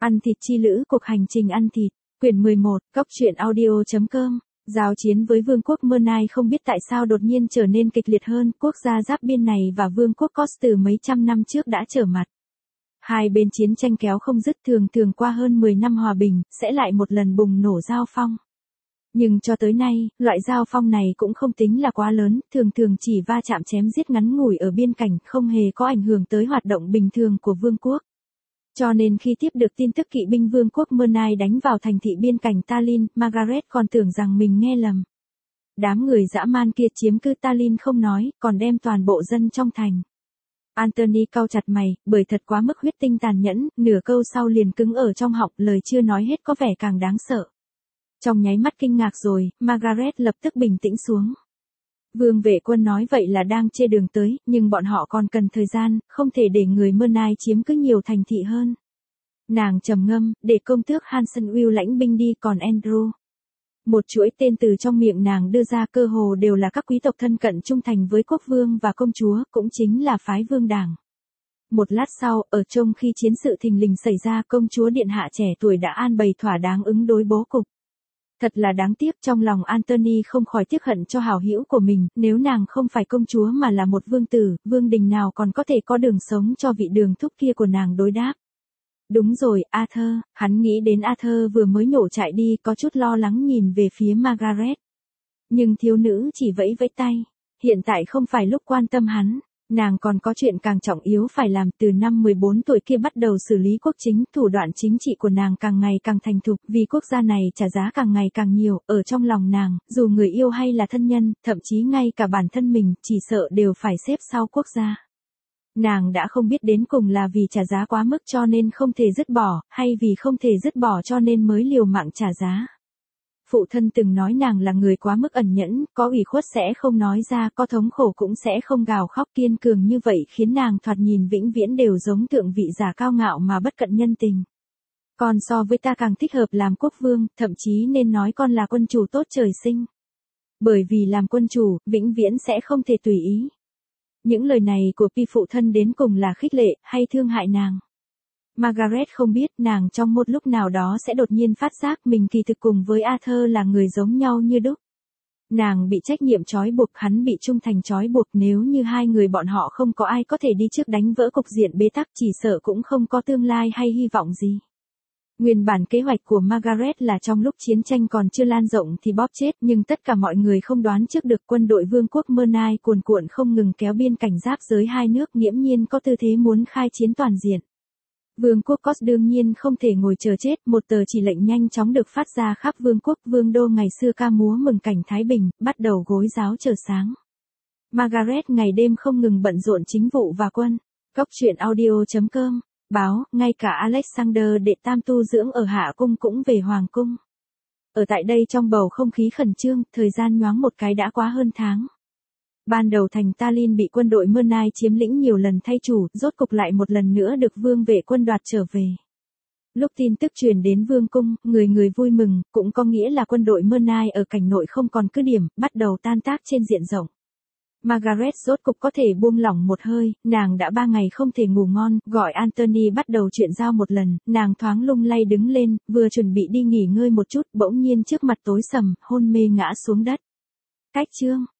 Ăn thịt chi lữ, cuộc hành trình ăn thịt, quyển 11, cốc.truyện.audio.com. Giao chiến với vương quốc Mernai không biết tại sao đột nhiên trở nên kịch liệt hơn, quốc gia giáp biên này và vương quốc Cos từ mấy trăm năm trước đã trở mặt. Hai bên chiến tranh kéo không dứt, thường qua hơn 10 năm hòa bình, sẽ lại một lần bùng nổ giao phong. Nhưng cho tới nay, loại giao phong này cũng không tính là quá lớn, thường chỉ va chạm chém giết ngắn ngủi ở biên cảnh, không hề có ảnh hưởng tới hoạt động bình thường của vương quốc. Cho nên khi tiếp được tin tức kỵ binh vương quốc Mernai đánh vào thành thị biên cảnh Tallinn, Margaret còn tưởng rằng mình nghe lầm. Đám người dã man kia chiếm cứ Tallinn không nói, còn đem toàn bộ dân trong thành. Anthony cau chặt mày, bởi thật quá mức huyết tinh tàn nhẫn, nửa câu sau liền cứng ở trong họng, lời chưa nói hết có vẻ càng đáng sợ. Trong nháy mắt kinh ngạc rồi, Margaret lập tức bình tĩnh xuống. Vương vệ quân nói vậy là đang chê đường tới, nhưng bọn họ còn cần thời gian, không thể để người Mernai chiếm cứ nhiều thành thị hơn. Nàng trầm ngâm, để công tước Hansen Will lãnh binh đi, còn Andrew. Một chuỗi tên từ trong miệng nàng đưa ra cơ hồ đều là các quý tộc thân cận trung thành với quốc vương và công chúa, cũng chính là phái vương đảng. Một lát sau, ở trong khi chiến sự thình lình xảy ra, công chúa điện hạ trẻ tuổi đã an bày thỏa đáng ứng đối bố cục. Thật là đáng tiếc, trong lòng Anthony không khỏi tiếc hận cho hảo hữu của mình, nếu nàng không phải công chúa mà là một vương tử, vương đình nào còn có thể có đường sống cho vị đường thúc kia của nàng đối đáp. Đúng rồi, Arthur, hắn nghĩ đến Arthur vừa mới nổ chạy đi, có chút lo lắng nhìn về phía Margaret. Nhưng thiếu nữ chỉ vẫy vẫy tay, hiện tại không phải lúc quan tâm hắn. Nàng còn có chuyện càng trọng yếu phải làm, từ năm 14 tuổi kia bắt đầu xử lý quốc chính, thủ đoạn chính trị của nàng càng ngày càng thành thục, vì quốc gia này trả giá càng ngày càng nhiều, ở trong lòng nàng, dù người yêu hay là thân nhân, thậm chí ngay cả bản thân mình, chỉ sợ đều phải xếp sau quốc gia. Nàng đã không biết đến cùng là vì trả giá quá mức cho nên không thể dứt bỏ, hay vì không thể dứt bỏ cho nên mới liều mạng trả giá. Phụ thân từng nói nàng là người quá mức ẩn nhẫn, có ủy khuất sẽ không nói ra, có thống khổ cũng sẽ không gào khóc, kiên cường như vậy khiến nàng thoạt nhìn vĩnh viễn đều giống thượng vị giả cao ngạo mà bất cận nhân tình. Con so với ta càng thích hợp làm quốc vương, thậm chí nên nói con là quân chủ tốt trời sinh. Bởi vì làm quân chủ, vĩnh viễn sẽ không thể tùy ý. Những lời này của Pi phụ thân đến cùng là khích lệ, hay thương hại nàng? Margaret không biết, nàng trong một lúc nào đó sẽ đột nhiên phát giác mình kỳ thực cùng với Arthur là người giống nhau như đúc. Nàng bị trách nhiệm trói buộc, hắn bị trung thành trói buộc, nếu như hai người bọn họ không có ai có thể đi trước đánh vỡ cục diện bế tắc, chỉ sợ cũng không có tương lai hay hy vọng gì. Nguyên bản kế hoạch của Margaret là trong lúc chiến tranh còn chưa lan rộng thì bóp chết, nhưng tất cả mọi người không đoán trước được quân đội vương quốc Mernai cuồn cuộn không ngừng kéo biên cảnh giáp giới hai nước, nghiễm nhiên có tư thế muốn khai chiến toàn diện. Vương quốc Cos đương nhiên không thể ngồi chờ chết, một tờ chỉ lệnh nhanh chóng được phát ra khắp vương quốc, vương đô ngày xưa ca múa mừng cảnh Thái Bình, bắt đầu gối giáo chờ sáng. Margaret ngày đêm không ngừng bận rộn chính vụ và quân. cốc.truyện.audio.com. Báo, ngay cả Alexander đệ tam tu dưỡng ở Hạ Cung cũng về Hoàng Cung. Ở tại đây trong bầu không khí khẩn trương, thời gian nhoáng một cái đã quá hơn tháng. Ban đầu thành Tallinn bị quân đội Mernai chiếm lĩnh nhiều lần thay chủ, rốt cục lại một lần nữa được vương vệ quân đoạt trở về. Lúc tin tức truyền đến vương cung, người vui mừng, cũng có nghĩa là quân đội Mernai ở cảnh nội không còn cứ điểm, bắt đầu tan tác trên diện rộng. Margaret rốt cục có thể buông lỏng một hơi, nàng đã 3 ngày không thể ngủ ngon, gọi Anthony bắt đầu chuyện giao một lần, nàng thoáng lung lay đứng lên, vừa chuẩn bị đi nghỉ ngơi một chút, bỗng nhiên trước mặt tối sầm, hôn mê ngã xuống đất. Cách chương.